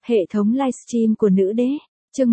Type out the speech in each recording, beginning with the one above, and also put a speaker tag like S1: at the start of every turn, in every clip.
S1: Hệ thống livestream của nữ đế, chương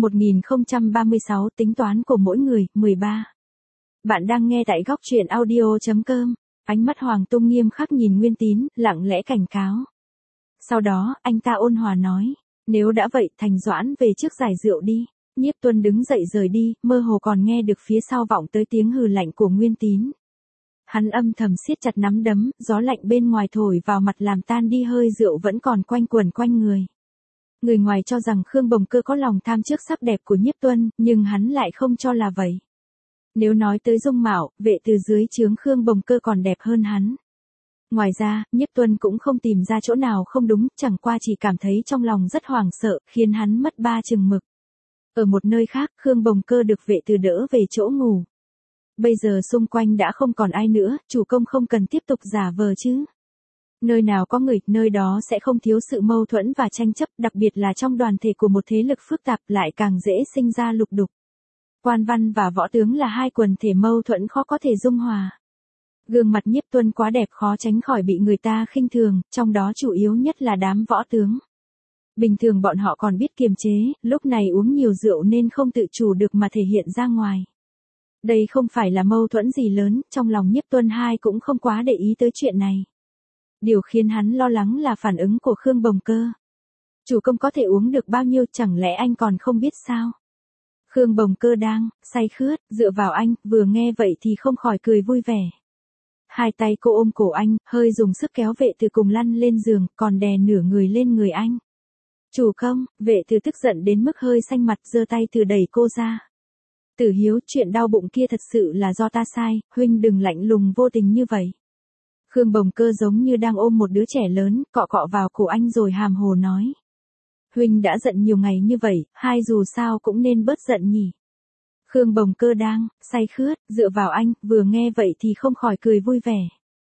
S1: 1036 tính toán của mỗi người, 13. Bạn đang nghe tại góc truyện audio.com. Ánh mắt Hoàng Tung nghiêm khắc nhìn Nguyên Tín, lặng lẽ cảnh cáo. Sau đó, anh ta ôn hòa nói, nếu đã vậy, Thành Doãn về trước giải rượu đi. Nhiếp Tuân đứng dậy rời đi, mơ hồ còn nghe được phía sau vọng tới tiếng hừ lạnh của Nguyên Tín. Hắn âm thầm siết chặt nắm đấm, gió lạnh bên ngoài thổi vào mặt làm tan đi hơi rượu vẫn còn quanh quẩn quanh người. Người ngoài cho rằng Khương Bồng Cơ có lòng tham trước sắc đẹp của Nhiếp Tuân, nhưng hắn lại không cho là vậy. Nếu nói tới dung mạo, vệ từ dưới trướng Khương Bồng Cơ còn đẹp hơn hắn. Ngoài ra, Nhiếp Tuân cũng không tìm ra chỗ nào không đúng, chẳng qua chỉ cảm thấy trong lòng rất hoảng sợ, khiến hắn mất ba chừng mực. Ở một nơi khác, Khương Bồng Cơ được vệ từ đỡ về chỗ ngủ. Bây giờ xung quanh đã không còn ai nữa, chủ công không cần tiếp tục giả vờ chứ. Nơi nào có người, nơi đó sẽ không thiếu sự mâu thuẫn và tranh chấp, đặc biệt là trong đoàn thể của một thế lực phức tạp lại càng dễ sinh ra lục đục. Quan văn và võ tướng là hai quần thể mâu thuẫn khó có thể dung hòa. Gương mặt Nhiếp Tuân quá đẹp khó tránh khỏi bị người ta khinh thường, trong đó chủ yếu nhất là đám võ tướng. Bình thường bọn họ còn biết kiềm chế, lúc này uống nhiều rượu nên không tự chủ được mà thể hiện ra ngoài. Đây không phải là mâu thuẫn gì lớn, trong lòng Nhiếp Tuân hai cũng không quá để ý tới chuyện này. Điều khiến hắn lo lắng là phản ứng của Khương Bồng Cơ. Chủ công có thể uống được bao nhiêu, chẳng lẽ anh còn không biết sao? Khương Bồng Cơ đang say khướt, dựa vào anh, vừa nghe vậy thì không khỏi cười vui vẻ. Hai tay cô ôm cổ anh, hơi dùng sức kéo vệ từ cùng lăn lên giường, còn đè nửa người lên người anh. Chủ công, vệ từ tức giận đến mức hơi xanh mặt, giơ tay từ đẩy cô ra. Tử Hiếu, chuyện đau bụng kia thật sự là do ta sai, huynh đừng lạnh lùng vô tình như vậy. Khương Bồng Cơ giống như đang ôm một đứa trẻ lớn, cọ cọ vào cổ anh rồi hàm hồ nói. Huynh đã giận nhiều ngày như vậy, hai dù sao cũng nên bớt giận nhỉ. Khương Bồng Cơ đang say khướt, dựa vào anh, vừa nghe vậy thì không khỏi cười vui vẻ.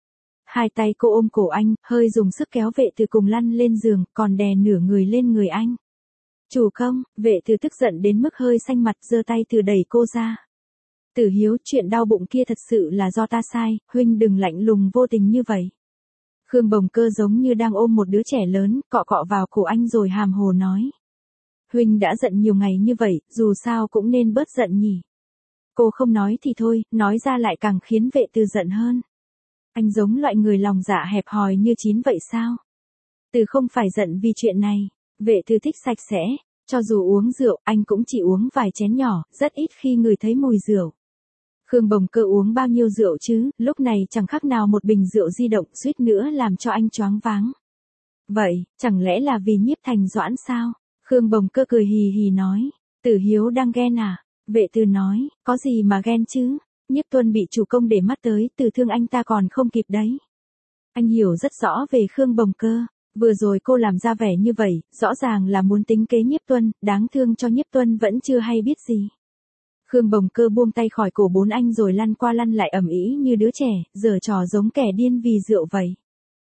S1: Hai tay cô ôm cổ anh, hơi dùng sức kéo vệ từ cùng lăn lên giường, còn đè nửa người lên người anh. Chủ công, vệ từ tức giận đến mức hơi xanh mặt, giơ tay từ đẩy cô ra. Tử Hiếu, chuyện đau bụng kia thật sự là do ta sai, huynh đừng lạnh lùng vô tình như vậy. Khương Bồng Cơ giống như đang ôm một đứa trẻ lớn, cọ cọ vào cổ anh rồi hàm hồ nói. Huynh đã giận nhiều ngày như vậy, dù sao cũng nên bớt giận nhỉ. Cô không nói thì thôi, nói ra lại càng khiến vệ từ giận hơn. Anh giống loại người lòng dạ hẹp hòi như Chín vậy sao? Từ không phải giận vì chuyện này, vệ từ thích sạch sẽ, cho dù uống rượu, anh cũng chỉ uống vài chén nhỏ, rất ít khi ngửi thấy mùi rượu. Khương Bồng Cơ uống bao nhiêu rượu chứ, lúc này chẳng khác nào một bình rượu di động, suýt nữa làm cho anh choáng váng. Vậy, chẳng lẽ là vì Nhiếp Thành Doãn sao? Khương Bồng Cơ cười hì hì nói, Tử Hiếu đang ghen à? Vệ từ nói, có gì mà ghen chứ? Nhiếp Tuân bị chủ công để mắt tới, từ thương anh ta còn không kịp đấy. Anh hiểu rất rõ về Khương Bồng Cơ. Vừa rồi cô làm ra vẻ như vậy, rõ ràng là muốn tính kế Nhiếp Tuân, đáng thương cho Nhiếp Tuân vẫn chưa hay biết gì. Khương Bồng Cơ buông tay khỏi cổ bốn anh rồi lăn qua lăn lại ầm ĩ như đứa trẻ, giở trò giống kẻ điên vì rượu vậy.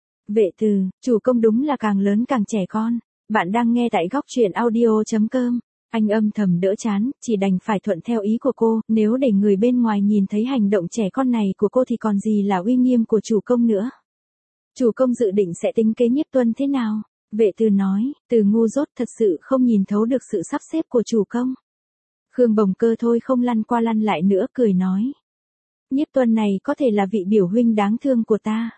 S1: Vệ từ, chủ công đúng là càng lớn càng trẻ con. Bạn đang nghe tại góc truyện audio.com. Anh âm thầm đỡ chán, chỉ đành phải thuận theo ý của cô, nếu để người bên ngoài nhìn thấy hành động trẻ con này của cô thì còn gì là uy nghiêm của chủ công nữa. Chủ công dự định sẽ tính kế Nhiếp Tuân thế nào? Vệ từ nói, từ ngu dốt thật sự không nhìn thấu được sự sắp xếp của chủ công. Khương Bồng Cơ thôi không lăn qua lăn lại nữa, cười nói. Nhiếp Tuân này có thể là vị biểu huynh đáng thương của ta.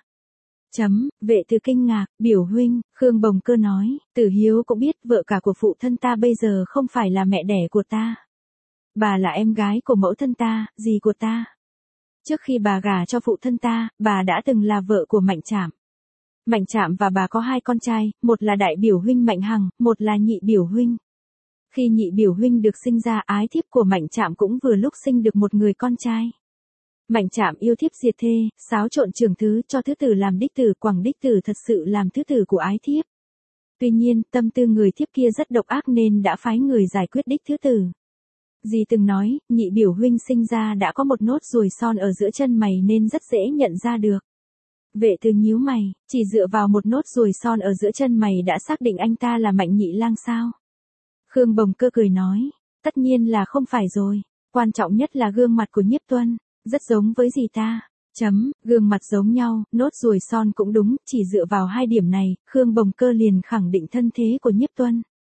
S1: Vệ từ kinh ngạc, biểu huynh, Khương Bồng Cơ nói, Tử Hiếu cũng biết vợ cả của phụ thân ta bây giờ không phải là mẹ đẻ của ta. Bà là em gái của mẫu thân ta, dì của ta. Trước khi bà gả cho phụ thân ta, bà đã từng là vợ của Mạnh Trạm. Mạnh Trạm và bà có hai con trai, một là đại biểu huynh Mạnh Hằng, một là nhị biểu huynh. Khi nhị biểu huynh được sinh ra, ái thiếp của Mạnh Trạm cũng vừa lúc sinh được một người con trai. Mạnh Trạm yêu thiếp diệt thê, xáo trộn trường thứ cho thứ tử làm đích tử, quẳng đích tử thật sự làm thứ tử của ái thiếp. Tuy nhiên, tâm tư người thiếp kia rất độc ác nên đã phái người giải quyết đích thứ tử. Dì từng nói, nhị biểu huynh sinh ra đã có một nốt ruồi son ở giữa chân mày nên rất dễ nhận ra được. Vệ từ nhíu mày, chỉ dựa vào một nốt ruồi son ở giữa chân mày đã xác định anh ta là Mạnh Nhị Lang sao? Khương Bồng Cơ cười nói, tất nhiên là không phải rồi, quan trọng nhất là gương mặt của Nhiếp Tuân, rất giống với dì ta. Gương mặt giống nhau, nốt ruồi son cũng đúng, chỉ dựa vào hai điểm này, Khương Bồng Cơ liền khẳng định thân thế của Nhiếp Tuân.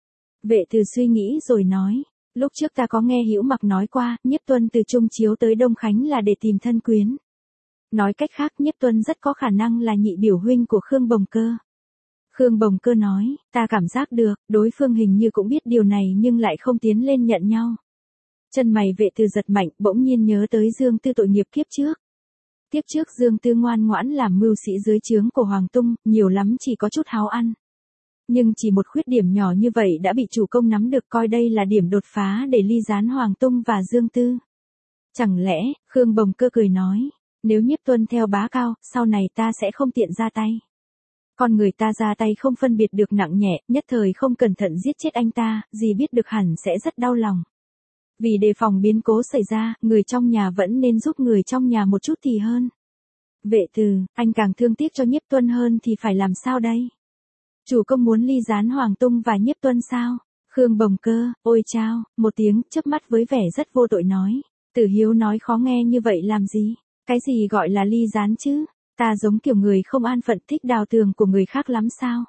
S1: Vệ Từ suy nghĩ rồi nói, lúc trước ta có nghe Hữu Mặc nói qua, Nhiếp Tuân từ Trung Chiếu tới Đông Khánh là để tìm thân quyến. Nói cách khác Nhiếp Tuân rất có khả năng là nhị biểu huynh của Khương Bồng Cơ. Khương Bồng Cơ nói, ta cảm giác được, đối phương hình như cũng biết điều này nhưng lại không tiến lên nhận nhau. Chân mày Vệ Từ giật mạnh, bỗng nhiên nhớ tới Dương Tư tội nghiệp kiếp trước. Kiếp trước Dương Tư ngoan ngoãn làm mưu sĩ dưới trướng của Hoàng Tung, nhiều lắm chỉ có chút háo ăn. Nhưng chỉ một khuyết điểm nhỏ như vậy đã bị chủ công nắm được, coi đây là điểm đột phá để ly gián Hoàng Tung và Dương Tư. Chẳng lẽ, Khương Bồng Cơ cười nói, nếu Nhiếp Tuân theo Bá Cao, sau này ta sẽ không tiện ra tay. Con người ta ra tay không phân biệt được nặng nhẹ, nhất thời không cẩn thận giết chết anh ta, gì biết được hẳn sẽ rất đau lòng. Vì đề phòng biến cố xảy ra, người trong nhà vẫn nên giúp người trong nhà một chút thì hơn. Vệ Từ, anh càng thương tiếc cho Nhiếp Tuân hơn thì phải làm sao đây? Chủ công muốn ly gián Hoàng Tung và Nhiếp Tuân sao? Khương Bồng Cơ, ôi chao, một tiếng, chớp mắt với vẻ rất vô tội nói. Tử Hiếu nói khó nghe như vậy làm gì? Cái gì gọi là ly gián chứ? Ta giống kiểu người không an phận thích đào tường của người khác lắm sao?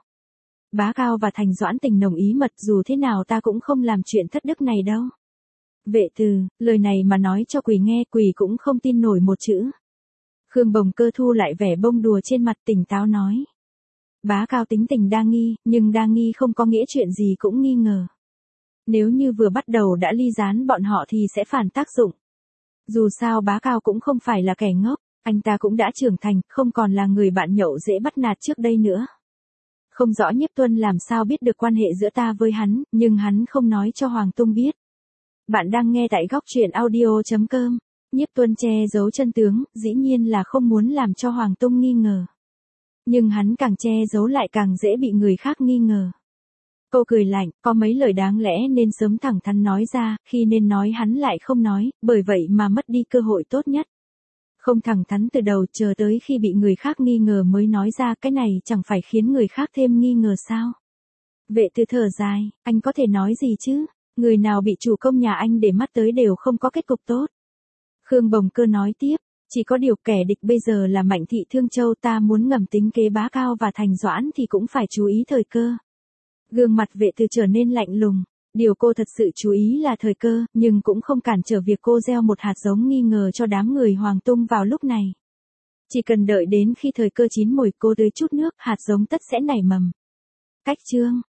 S1: Bá Cao và Thành Doãn tình nồng ý mật, dù thế nào ta cũng không làm chuyện thất đức này đâu. Vệ Từ, lời này mà nói cho quỷ nghe, quỷ cũng không tin nổi một chữ. Khương Bồng Cơ thu lại vẻ bông đùa trên mặt, tỉnh táo nói. Bá Cao tính tình đa nghi, nhưng đa nghi không có nghĩa chuyện gì cũng nghi ngờ. Nếu như vừa bắt đầu đã ly gián bọn họ thì sẽ phản tác dụng. Dù sao Bá Cao cũng không phải là kẻ ngốc, anh ta cũng đã trưởng thành, không còn là người bạn nhậu dễ bắt nạt trước đây nữa. Không rõ Nhiếp Tuân làm sao biết được quan hệ giữa ta với hắn, nhưng hắn không nói cho Hoàng Tung biết. Bạn đang nghe tại góc truyện audio.com. Nhiếp Tuân che giấu chân tướng, dĩ nhiên là không muốn làm cho Hoàng Tung nghi ngờ. Nhưng hắn càng che giấu lại càng dễ bị người khác nghi ngờ. Cô cười lạnh, có mấy lời đáng lẽ nên sớm thẳng thắn nói ra, khi nên nói hắn lại không nói, bởi vậy mà mất đi cơ hội tốt nhất. Không thẳng thắn từ đầu, chờ tới khi bị người khác nghi ngờ mới nói ra, cái này chẳng phải khiến người khác thêm nghi ngờ sao? Vệ Từ thở dài, anh có thể nói gì chứ? Người nào bị chủ công nhà anh để mắt tới đều không có kết cục tốt. Khương Bồng Cơ nói tiếp, chỉ có điều kẻ địch bây giờ là Mạnh thị Thương Châu, ta muốn ngầm tính kế Bá Cao và Thành Doãn thì cũng phải chú ý thời cơ. Gương mặt Vệ Từ trở nên lạnh lùng, điều cô thật sự chú ý là thời cơ, nhưng cũng không cản trở việc cô gieo một hạt giống nghi ngờ cho đám người Hoàng Tung vào lúc này. Chỉ cần đợi đến khi thời cơ chín mùi, cô tưới chút nước, hạt giống tất sẽ nảy mầm. Cách chương